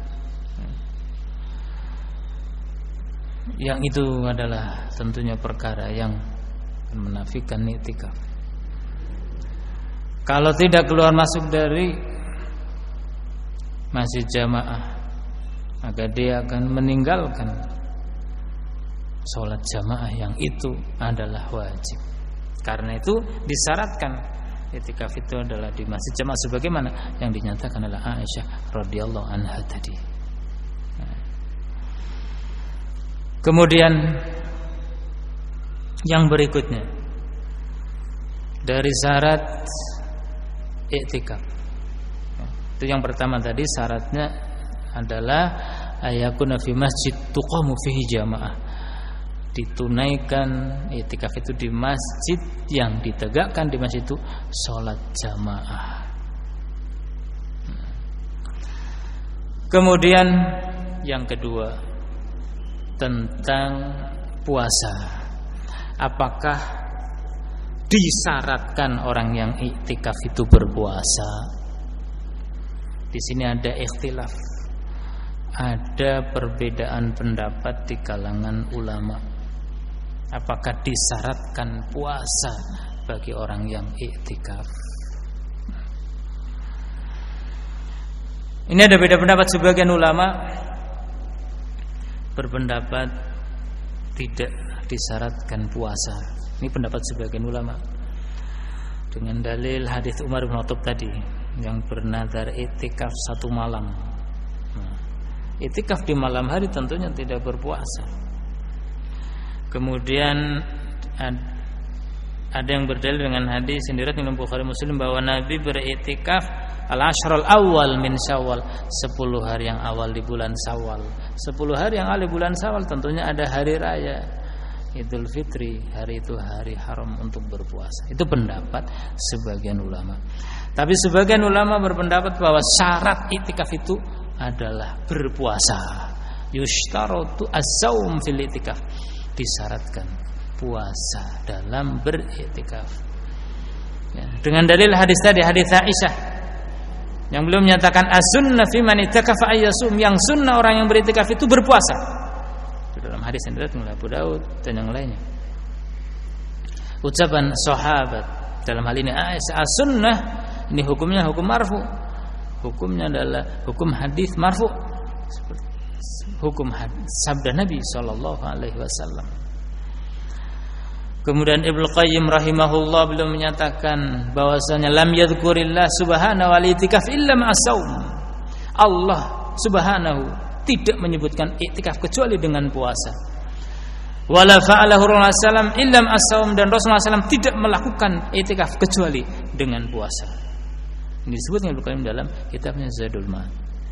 yang itu adalah tentunya perkara yang menafikan i'tikaf. Kalau tidak keluar masuk dari masjid jamaah, maka dia akan meninggalkan sholat jamaah yang itu adalah wajib. Karena itu disyaratkan i'tikaf itu adalah di masjid jamaah, sebagaimana yang dinyatakan oleh Aisyah radhiyallahu anha tadi. Kemudian yang berikutnya dari syarat i'tikaf, itu yang pertama tadi syaratnya adalah ayakuna fi masjid tuqamu fihi jamaah, ditunaikan i'tikaf itu di masjid yang ditegakkan di masjid itu sholat jamaah. Kemudian yang kedua tentang puasa, apakah disyaratkan orang yang i'tikaf itu berpuasa? Di sini ada ikhtilaf, ada perbedaan pendapat di kalangan ulama. Apakah disyaratkan puasa bagi orang yang i'tikaf? Ini ada beda pendapat. Sebagian ulama berpendapat tidak disyaratkan puasa. Ini pendapat sebagian ulama dengan dalil hadis Umar bin Khattab tadi yang bernazar i'tikaf 1 malam. I'tikaf di malam hari tentunya tidak berpuasa. Kemudian ada yang berdalil dengan hadis yang diriwayatkan oleh Bukhari Muslim bahwa Nabi beriktikaf al-ashrul awal min Syawal, 10 hari yang awal di bulan Syawal. 10 hari yang awal di bulan Syawal tentunya ada hari raya Idul Fitri, hari itu hari haram untuk berpuasa. Itu pendapat sebagian ulama. Tapi sebagian ulama berpendapat bahwa syarat i'tikaf itu adalah berpuasa. Yushtaratu as-shaum fil i'tikaf, disyaratkan puasa dalam beriktikaf. Ya, dengan dalil hadis tadi, hadis Aisyah yang belum menyatakan as-sunnah fi man i'takafa ayyasum, yang sunnah orang yang beriktikaf itu berpuasa. Itu dalam hadis yang diriwayatkan oleh Abu Daud dan yang lainnya. Ucapan sahabat dalam hal ini as-sunnah, ini hukumnya hukum marfu. Hukumnya adalah hukum hadis marfu, hukum sabda Nabi sallallahu alaihi wasallam. Kemudian Ibnu Qayyim rahimahullah beliau menyatakan bahwasanya lam yadhkurillah subhanahu wal i'tikaf illa ma'as-shaum. Allah subhanahu tidak menyebutkan i'tikaf kecuali dengan puasa. Wala fa'alahu Rasulullah sallam illa ma'as-shaum, dan Rasulullah sallam tidak melakukan i'tikaf kecuali dengan puasa. Ini disebutnya Ibnu Qayyim dalam kitabnya Zadul Ma'ad.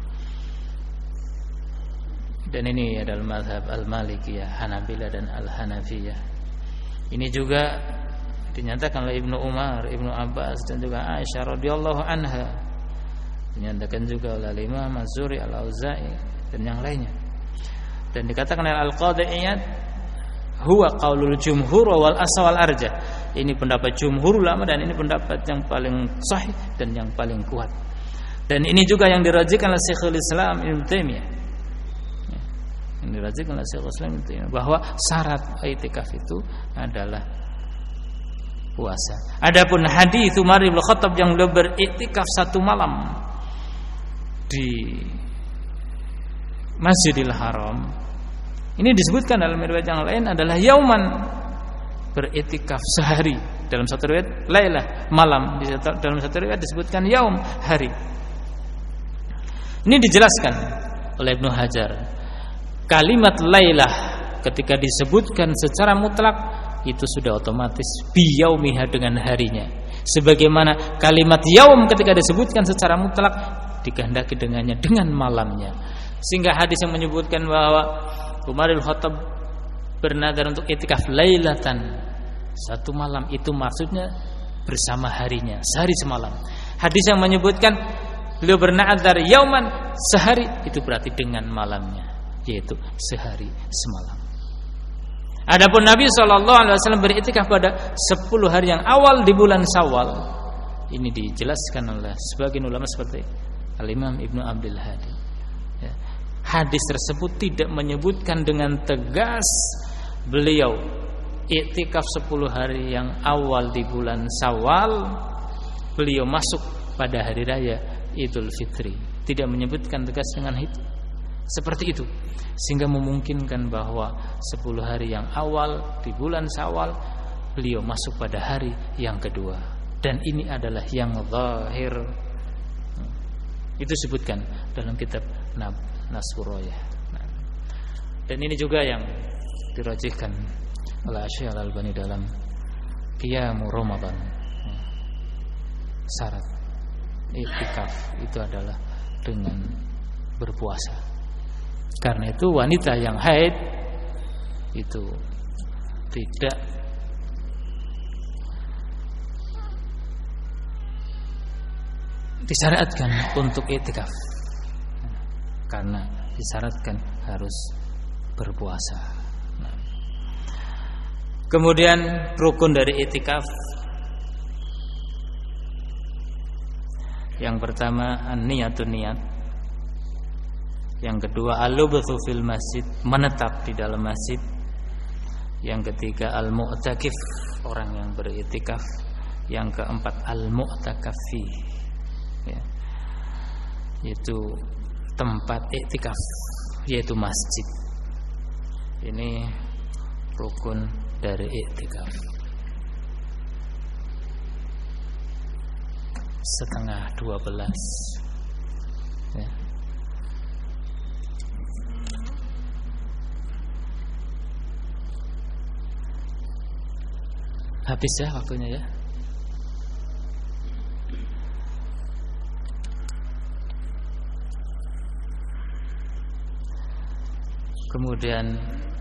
Dan ini adalah mazhab Al-Malikiyah, Hanabilah dan Al-Hanafiyah. Ini juga dinyatakan oleh Ibnu Umar, Ibnu Abbas dan juga Aisyah radhiyallahu anha. Dinyatakan juga oleh Imam Az-Zuri, Al-Auza'i dan yang lainnya. Dan dikatakan oleh Al-Qadhi Iyad, huwa qaulul jumhur wal aswal arjah. Ini pendapat jumhur ulama dan ini pendapat yang paling sahih dan yang paling kuat. Dan ini juga yang dirajikan oleh Syekhul Islam Ibnu Taimiyah. Yang dirajikan oleh Syekhul Islam Ibnu Taimiyah bahwa syarat i'tikaf itu adalah puasa. Adapun hadis Umar bin Khattab yang beliau beriktikaf 1 malam di Masjidil Haram, ini disebutkan dalam riwayat yang lain adalah yauman, beriktikaf sehari. Dalam satu riwayat lailah, malam. Dalam satu riwayat disebutkan yaum, hari. Ini dijelaskan oleh Ibnu Hajar. Kalimat lailah ketika disebutkan secara mutlak itu sudah otomatis biyaumiha, dengan harinya. Sebagaimana kalimat yaum ketika disebutkan secara mutlak dikehendaki dengannya dengan malamnya. Sehingga hadis yang menyebutkan bahwa Umar bin Khattab bernadar untuk i'tikaf lailatan, satu malam, itu maksudnya bersama harinya, sehari semalam. Hadis yang menyebutkan beliau bernadar yauman, sehari, itu berarti dengan malamnya, yaitu sehari semalam. Adapun Nabi SAW beriktikaf pada 10 hari yang awal di bulan Syawal. Ini dijelaskan oleh sebagian ulama seperti Al-Imam Ibnu Abdul Hadi. Ya. Hadis tersebut tidak menyebutkan dengan tegas beliau iktikaf 10 hari yang awal di bulan Syawal, beliau masuk pada hari raya Idul Fitri. Tidak menyebutkan tegas dengan itu. Seperti itu, sehingga memungkinkan bahwa 10 hari yang awal di bulan Syawal beliau masuk pada hari yang kedua, dan ini adalah yang zahir. Itu disebutkan dalam kitab Nasuroyah. Dan ini juga yang dirajihkan oleh Syekh Al-Albani dalam Qiyamu Ramadan. Syarat i'tikaf itu adalah dengan berpuasa. Karena itu wanita yang haid itu tidak disyaratkan untuk i'tikaf, karena disyaratkan harus berpuasa. Kemudian rukun dari i'tikaf yang pertama an-niyatun, niat. Yang kedua al-lubthu fil masjid, menetap di dalam masjid. Yang ketiga al-mu'takif, orang yang beriktikaf. Yang keempat al-mu'takafi, ya, yaitu tempat iktikaf, yaitu masjid. Ini rukun dari iktikaf. 11:30, ya. Habis ya waktunya ya. Kemudian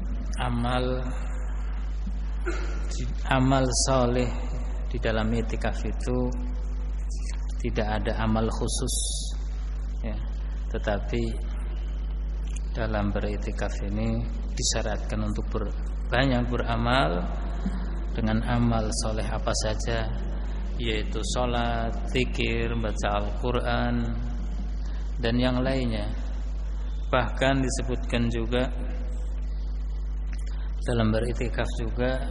amal saleh di dalam i'tikaf itu tidak ada amal khusus, ya, tetapi dalam beriktikaf ini disyaratkan untuk banyak beramal dengan amal soleh apa saja, yaitu sholat, zikir, baca Al-Quran, dan yang lainnya. Bahkan disebutkan juga dalam beriktikaf juga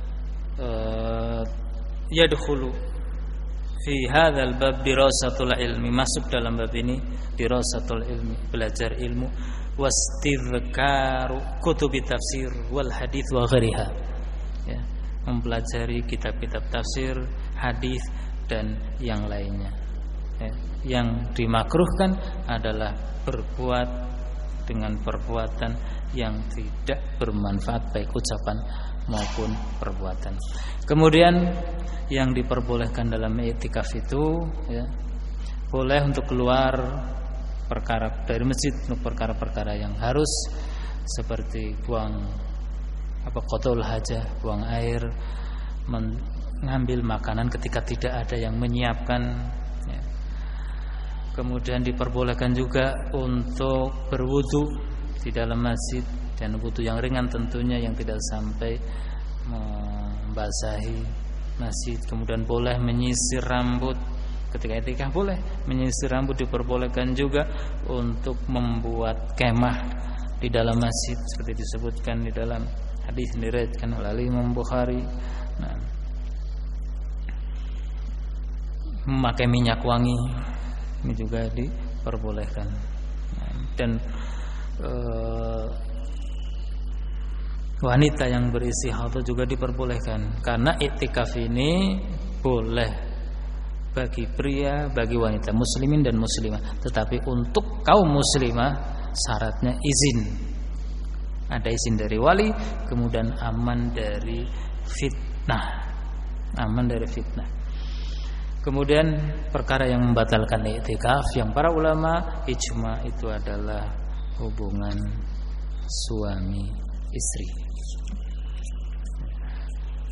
yadkhulu fi hadzal bab dirasatul ilmi, masuk dalam bab ini dirasatul ilmi, belajar ilmu, wastidhkaru kutubi tafsir wal hadits wa ghairiha, ya, mempelajari kitab-kitab tafsir, hadis, dan yang lainnya, ya. Yang dimakruhkan adalah berbuat dengan perbuatan yang tidak bermanfaat, baik ucapan maupun perbuatan. Kemudian yang diperbolehkan dalam i'tikaf itu, ya, boleh untuk keluar perkara dari masjid untuk perkara-perkara yang harus, seperti buang qadul hajah, buang air, mengambil makanan ketika tidak ada yang menyiapkan, ya. Kemudian diperbolehkan juga untuk berwudu di dalam masjid, dan wudu yang ringan tentunya, yang tidak sampai membasahi masjid. Kemudian boleh menyisir rambut ketika i'tikaf, boleh menyisir rambut. Diperbolehkan juga untuk membuat kemah di dalam masjid, seperti disebutkan di dalam hadis yang diriwayatkan oleh Imam Bukhari. Nah, memakai minyak wangi ini juga diperbolehkan. Nah, dan wanita yang berisi haid juga diperbolehkan, karena i'tikaf ini boleh bagi pria, bagi wanita muslimin dan muslimah, tetapi untuk kaum muslimah syaratnya izin. Ada izin dari wali, kemudian aman dari fitnah. Aman dari fitnah. Kemudian perkara yang membatalkan i'tikaf, yang para ulama ijma, itu adalah hubungan suami istri.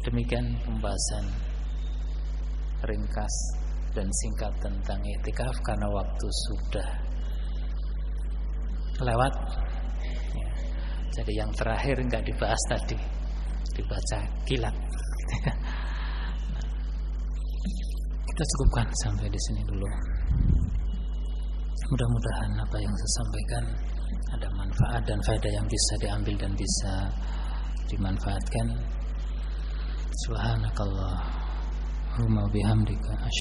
Demikian pembahasan ringkas dan singkat tentang i'tikaf, karena waktu sudah lewat ya. Jadi yang terakhir enggak dibahas tadi, dibaca kilat. Kita cukupkan sampai di sini dulu. Mudah-mudahan apa yang saya sampaikan ada manfaat dan faedah yang bisa diambil dan bisa dimanfaatkan. Subhanakallahumma bihamdika